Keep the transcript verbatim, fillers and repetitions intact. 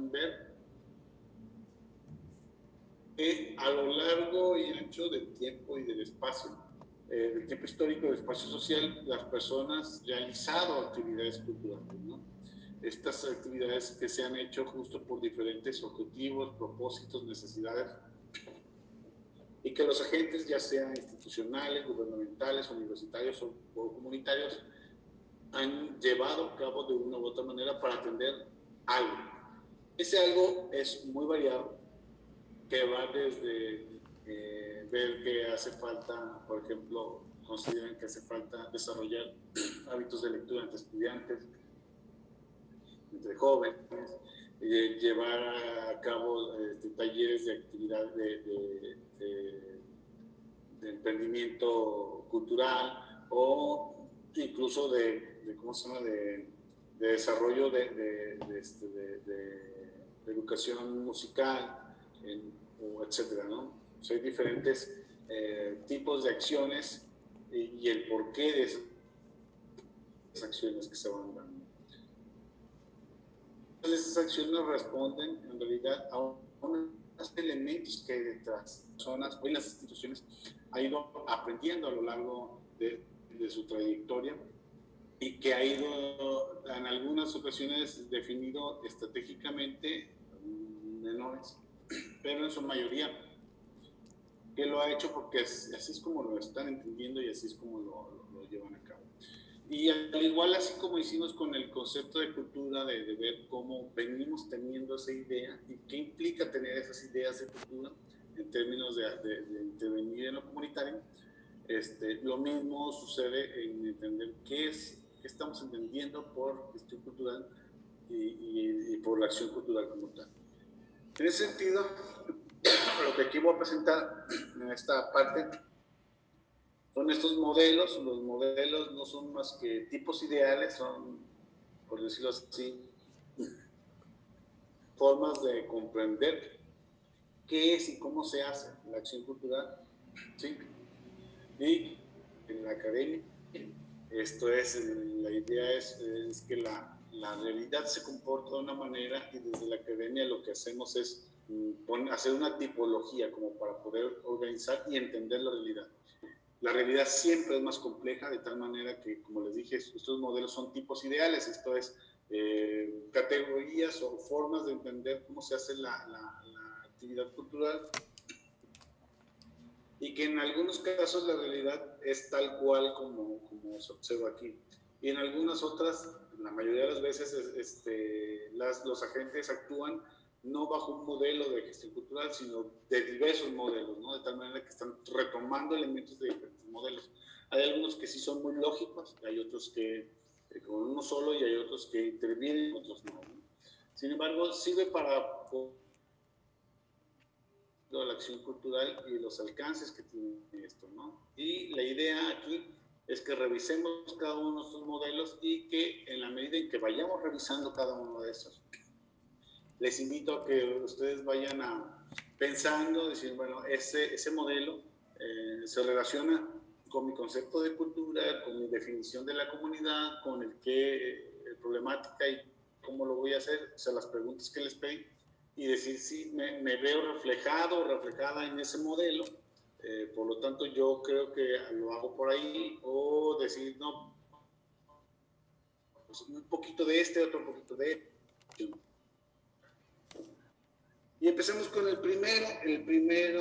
pueden ver que a lo largo y ancho del tiempo y del espacio, eh, del tiempo histórico, del espacio social, las personas realizado actividades culturales, ¿no? Estas actividades que se han hecho justo por diferentes objetivos, propósitos, necesidades, y que los agentes, ya sean institucionales, gubernamentales, universitarios o, o comunitarios, han llevado a cabo de una u otra manera para atender algo. Ese algo es muy variado, que va desde eh, ver que hace falta, por ejemplo, consideran que hace falta desarrollar hábitos de lectura entre estudiantes, entre jóvenes, eh, llevar a cabo este, talleres de actividad de, de, de, de emprendimiento cultural o incluso de, de ¿cómo se llama?, de, de desarrollo de, de, de, este, de, de, de educación musical, en, o etcétera, ¿no? O sea, hay diferentes eh, tipos de acciones y, y el porqué de esas acciones que se van dando. Esas acciones responden en realidad a unos elementos que hay detrás. Personas, hoy las instituciones han ido aprendiendo a lo largo de, de su trayectoria y que ha ido en algunas ocasiones definido estratégicamente menores, pero en su mayoría que lo ha hecho porque así es como lo están entendiendo y así es como lo, lo, lo llevan a cabo. Y al igual, así como hicimos con el concepto de cultura, de, de ver cómo venimos teniendo esa idea y qué implica tener esas ideas de cultura en términos de, de, de intervenir en lo comunitario, este, lo mismo sucede en entender qué es, qué estamos entendiendo por gestión cultural y, y, y por la acción cultural como tal. En ese sentido, lo que aquí voy a presentar en esta parte son estos modelos. Los modelos no son más que tipos ideales, son, por decirlo así, formas de comprender qué es y cómo se hace la acción cultural, ¿sí? Y en la academia, esto es, la idea es, es que la, la realidad se comporta de una manera y desde la academia lo que hacemos es poner, hacer una tipología como para poder organizar y entender la realidad. La realidad siempre es más compleja, de tal manera que, como les dije, estos modelos son tipos ideales, esto es, eh, categorías o formas de entender cómo se hace la, la, la actividad cultural, y que en algunos casos la realidad es tal cual como, como se observa aquí. Y en algunas otras, la mayoría de las veces, este, las, los agentes actúan no bajo un modelo de gestión cultural, sino de diversos modelos, ¿no? De tal manera que están retomando elementos de diferentes modelos. Hay algunos que sí son muy lógicos, hay otros que eh, con uno solo, y hay otros que intervienen, otros no, ¿no? Sin embargo, sirve para la acción cultural y los alcances que tiene esto, ¿no? Y la idea aquí es que revisemos cada uno de estos modelos y que en la medida en que vayamos revisando cada uno de estos, les invito a que ustedes vayan a pensando, decir, bueno, ese, ese modelo eh, se relaciona con mi concepto de cultura, con mi definición de la comunidad, con el qué eh, problemática y cómo lo voy a hacer, o sea, las preguntas que les pedí, y decir si me, me veo reflejado o reflejada en ese modelo, eh, por lo tanto yo creo que lo hago por ahí, o decir, no, pues un poquito de este, otro poquito de este. Y empecemos con el primero, el primero